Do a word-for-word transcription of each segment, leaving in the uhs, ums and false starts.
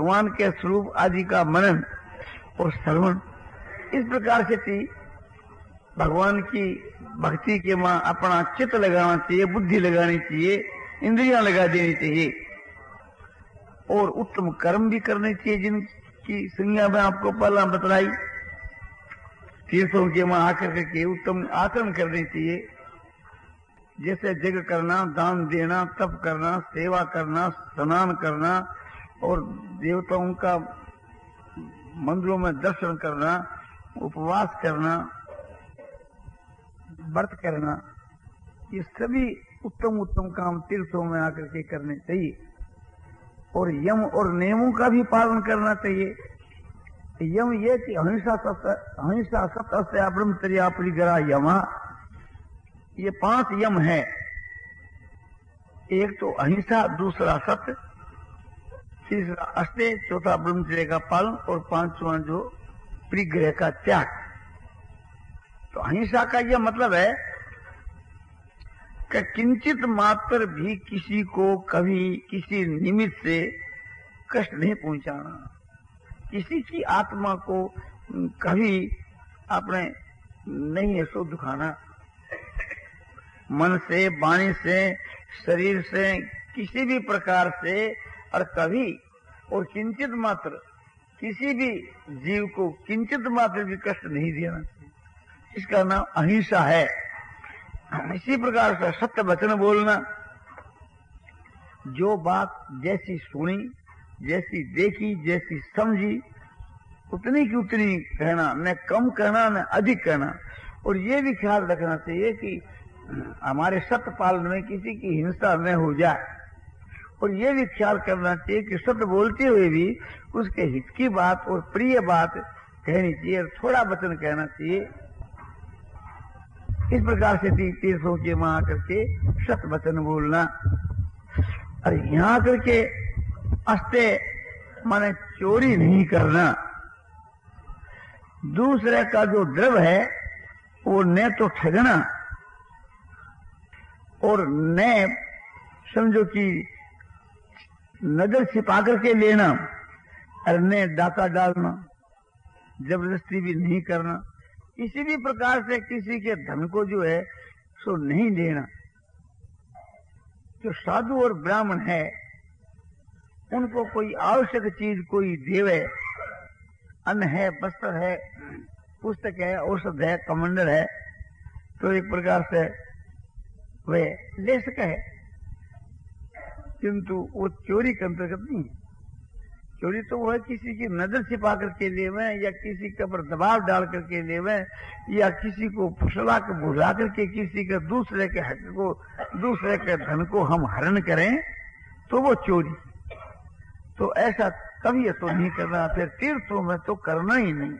भगवान के स्वरूप आदि का मनन और श्रवण, इस प्रकार से थी भगवान की भक्ति के मां अपना चित्त लगाना चाहिए, बुद्धि लगानी चाहिए, इंद्रियां लगा देनी चाहिए और उत्तम कर्म भी करने चाहिए, जिनकी संज्ञा में आपको पहला बतलाई। तीर्थों के मां आकर के उत्तम आचरण करने चाहिए, जैसे जग करना, दान देना, तप करना, सेवा करना, स्नान करना और देवताओं का मंदिरों में दर्शन करना, उपवास करना, व्रत करना, ये सभी उत्तम उत्तम काम तीर्थों में आकर के करने चाहिए। और यम और नियमों का भी पालन करना चाहिए। यम ये कि अहिंसा सत्य अहिंसा सत्य ब्रह्मचर्या परिग्रह यमा, ये पांच यम है। एक तो अहिंसा, दूसरा सत्य, तीसरा अस्तेय, चौथा ब्रह्मचर्य का पालन और पांचवा जो परिग्रह का त्याग। तो अहिंसा का यह मतलब है कि किंचित मात्र भी किसी को कभी किसी निमित्त से कष्ट नहीं पहुंचाना, किसी की आत्मा को कभी अपने नहीं है सो दुखाना, मन से, वाणी से, शरीर से, किसी भी प्रकार से और कभी और किंचित मात्र किसी भी जीव को किंचित मात्र भी कष्ट नहीं देना चाहिए। इसका नाम अहिंसा है। इसी प्रकार से सत्य वचन बोलना, जो बात जैसी सुनी, जैसी देखी, जैसी समझी, उतनी की उतनी कहना, न कम कहना न अधिक कहना। और ये भी ख्याल रखना चाहिए कि हमारे सत्य पालन में किसी की हिंसा न हो जाए। और ये भी ख्याल करना चाहिए कि सत्य बोलते हुए भी उसके हित की बात और प्रिय बात कहनी चाहिए और थोड़ा वचन कहना चाहिए। इस प्रकार से तीर्थों के वहां आकर के सत्य वचन बोलना। और यहाँ आकर के अस्ते माने चोरी नहीं करना, दूसरे का जो द्रव्य है वो न तो ठगना और न समझो कि नजर छिपा करके लेना और न डाका डालना, जबरदस्ती भी नहीं करना। किसी भी प्रकार से किसी के धन को जो है सो नहीं लेना। जो साधु और ब्राह्मण है उनको कोई आवश्यक चीज कोई देवे, अन्न है, वस्त्र है, पुस्तक है, औषध है, कमंडल है, तो एक प्रकार से वे ले सके, किंतु वो चोरी के अंतर्गत नहीं है। चोरी तो वो है किसी की नजर छिपा करके लेवे या किसी के ऊपर दबाव डाल करके लेवे या किसी को फुसला के भुला करके किसी के दूसरे के हक को, दूसरे के धन को हम हरण करें तो वो चोरी। तो ऐसा कभी तो नहीं करना, फिर तीर्थों में तो करना ही नहीं।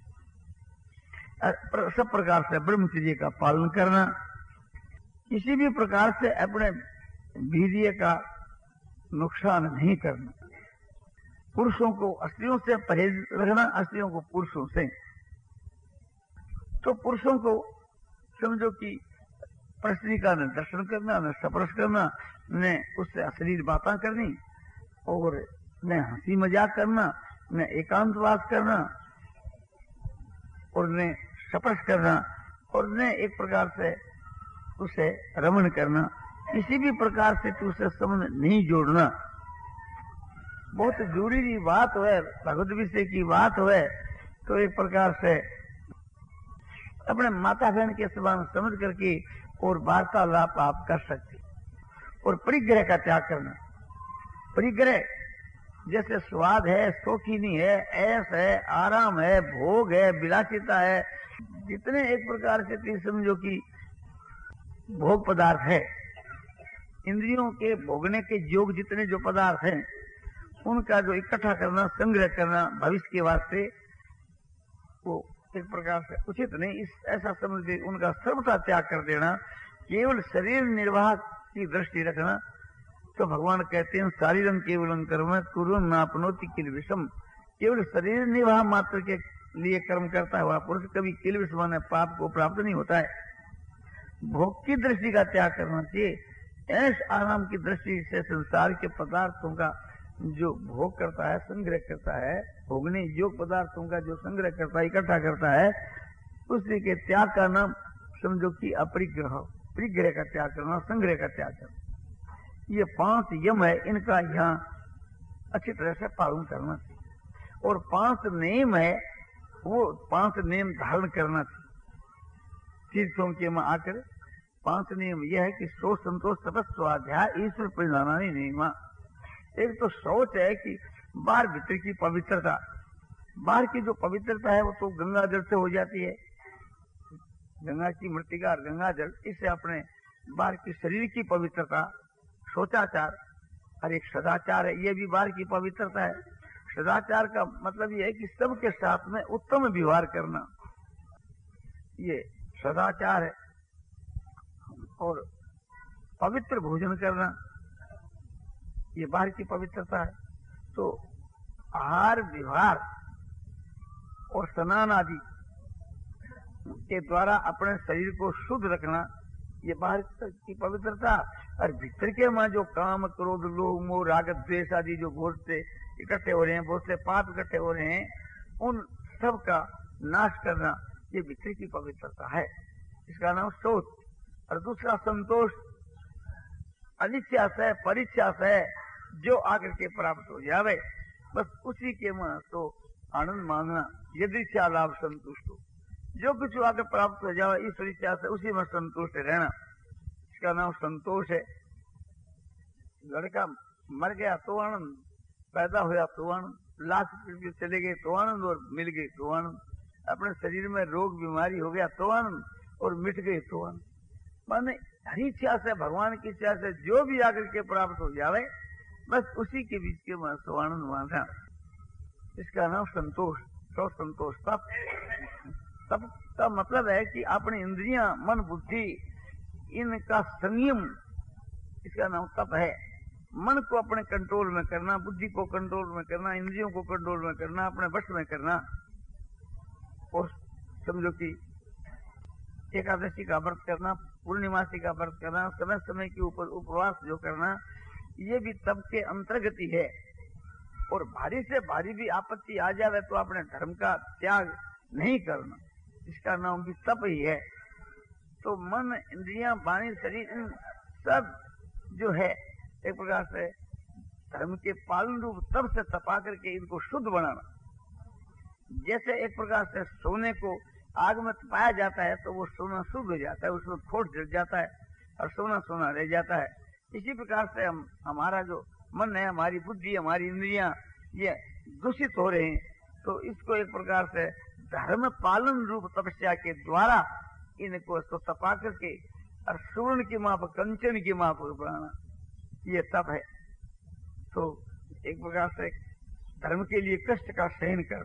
सब प्रकार से ब्रह्मचर्य का पालन करना, किसी भी प्रकार से अपने वीर्य का नुकसान नहीं करना, पुरुषों को स्त्रियों से परहेज रखना, स्त्रियों को पुरुषों से। तो पुरुषों को समझो कि प्रश्नी का न दर्शन करना, न स्पर्श करना, न उससे अश्लील बातें करनी और न हंसी मजाक करना, न एकांतवास करना और न स्पर्श करना और न एक प्रकार से उसे रमण करना। किसी भी प्रकार से तो उसे संबंध नहीं जोड़ना। बहुत जरूरी बात है, भगवत विषय की बात है, तो एक प्रकार से अपने माता बहन के समान समझ करके और वार्तालाप आप कर सकते। और परिग्रह का त्याग करना। परिग्रह जैसे स्वाद है, शौकीनी है, ऐश है, आराम है, भोग है, विलासिता है, जितने एक प्रकार से समझो कि भोग पदार्थ है, इंद्रियों के भोगने के योग जितने जो पदार्थ हैं उनका जो इकट्ठा करना, संग्रह करना भविष्य के वास्ते, वो एक प्रकार से उचित नहीं। इस ऐसा समझ के उनका सर्वथा त्याग कर देना, केवल शरीर निर्वाह की दृष्टि रखना। तो भगवान कहते हैं शारीरम केवलम कर्म कुरु नापनोति किल विषम। केवल शरीर निर्वाह मात्र के लिए कर्म करता हुआ पुरुष कभी किल विषम माने पाप को प्राप्त नहीं होता है। भोग की दृष्टि का त्याग करना चाहिए। ऐश आराम की दृष्टि से संसार के पदार्थों का जो भोग करता है, संग्रह करता है, भोगने योग्य पदार्थों का जो संग्रह करता है, इकट्ठा करता है, उसी के त्याग का नाम समझो कि अपरिग्रह, परिग्रह का त्याग करना, संग्रह का त्याग करना। ये पांच यम है, इनका यहाँ अच्छी तरह से पालन करना चाहिए। और पांच नियम है, वो पांच नियम धारण करना चाहिए। तीर्थों के में आकर पांच नियम यह है कि शोच, संतोष, तपस्या, स्वाध्याय, ईश्वर परिधानानि नियमा। एक तो शौच है कि बाहर भीतर की पवित्रता, बाहर की जो पवित्रता है वो तो गंगा जल से हो जाती है, गंगा की मृतिका और गंगा जल, इससे अपने बाहर की शरीर की पवित्रता, शौचाचार, और एक सदाचार है, ये भी बाहर की पवित्रता है। सदाचार का मतलब ये है कि सबके साथ में उत्तम व्यवहार करना, ये सदाचार है। और पवित्र भोजन करना, ये बाहर की पवित्रता है। तो आहार विहार और स्नान आदि के द्वारा अपने शरीर को शुद्ध रखना, ये बाहर की पवित्रता। और भीतर के मां जो काम, क्रोध, लोभ, मोह, राग, द्वेष आदि जो बहुत से इकट्ठे हो रहे हैं, बहुत से पाप इकट्ठे हो रहे हैं, उन सब का नाश करना, ये भीतर की पवित्रता है, इसका नाम शौच। और दूसरा संतोष, अनिच्छा से, परिच्छा से जो आकर के प्राप्त हो जावे, बस उसी के में तो आनंद मांगना। यदि इच्छा लाभ संतुष्ट हो, जो कुछ आकर प्राप्त हो जावे ईश्वर इच्छा से, उसी में संतुष्ट रहना, इसका नाम संतोष है। लड़का मर गया तो आनंद, पैदा हुआ तो आनंद, लाख रुपये चले गए तो आनंद, और मिल गए तो आनंद, अपने शरीर में रोग बीमारी हो गया तो आनंद, और मिट गए तो आनंद। माने हरी इच्छा से, भगवान की इच्छा से जो भी आकर के प्राप्त हो जावे, बस उसी के बीच के मन से आनंद मानना, इसका नाम संतोष। तो संतोष तप, तप का मतलब है कि अपनी इंद्रियां, मन, बुद्धि, इनका संयम, इसका नाम तप है। मन को अपने कंट्रोल में करना, बुद्धि को कंट्रोल में करना, इंद्रियों को कंट्रोल में करना, अपने वश में करना। और समझो कि एकादशी का व्रत करना, पूर्णिमासी का व्रत करना, समय समय के ऊपर उपवास जो करना, ये भी तप के अंतर्गत ही है। और भारी से भारी भी आपत्ति आ जावे तो अपने धर्म का त्याग नहीं करना, इसका नाम भी तप ही है। तो मन, इंद्रियां, वाणी, शरीर, इन सब जो है एक प्रकार से धर्म के पालन रूप तप से तपा करके इनको शुद्ध बनाना। जैसे एक प्रकार से सोने को आग में तपाया जाता है तो वो सोना शुद्ध हो जाता है, उसमें खोट जल जाता है और सोना सोना रह जाता है। इसी प्रकार से हम हमारा जो मन है, हमारी बुद्धि, हमारी इंद्रियां, ये दूषित हो रहे हैं, तो इसको एक प्रकार से धर्म पालन रूप तपस्या के द्वारा इनको तो तपा करके और स्वर्ण की माप, कंचन की माप बनाना, ये तप है। तो एक प्रकार से धर्म के लिए कष्ट का सहन कर।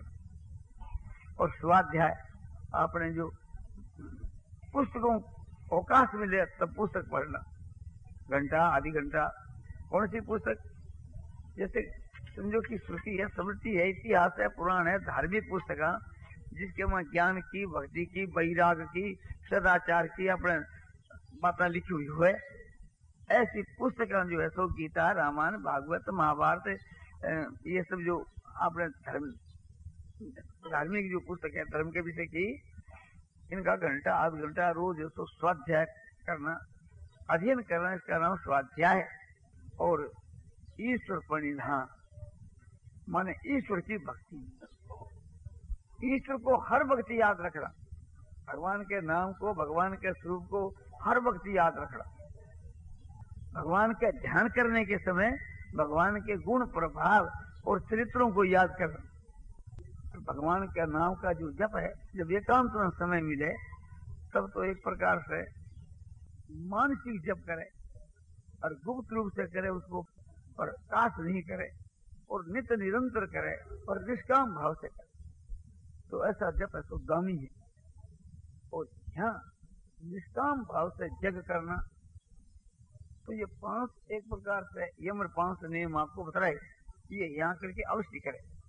और स्वाध्याय, आपने जो पुस्तकों अवकाश मिले तब पुस्तक पढ़ना, घंटा आधी घंटा। कौन सी पुस्तक? जैसे समझो कि श्रुति है, स्मृति है, इतिहास है, पुराण है, धार्मिक पुस्तक जिसके में ज्ञान की, भक्ति की, वैराग की, सदाचार की अपने बातें लिखी हुई है, ऐसी पुस्तकें जो है सो गीता, रामायण, भागवत, महाभारत, ये सब जो आपने धर्म धार्मिक जो पुस्तक है धर्म के विषय की, इनका घंटा आध घंटा रोज तो स्वाध्याय करना, अध्ययन करना, इसका नाम स्वाध्याय है। और ईश्वर परिधान माने ईश्वर की भक्ति, ईश्वर को हर वक्त याद रखना, भगवान के नाम को, भगवान के स्वरूप को हर वक्त याद रखना। भगवान के ध्यान करने के समय भगवान के गुण, प्रभाव और चरित्रों को याद करना। भगवान के नाम का जो जप है, जब एकांत में समय मिले तब तो एक प्रकार से मानसिक जप करे और गुप्त रूप से करे उसको, और काश नहीं करे, और नित्य निरंतर करे और निष्काम भाव से करे, तो ऐसा जप है तो दामी है। और यहाँ निष्काम भाव से जग करना, तो ये पांच एक प्रकार से यम पांच नियम आपको बताए, ये यहाँ करके अवश्य करे।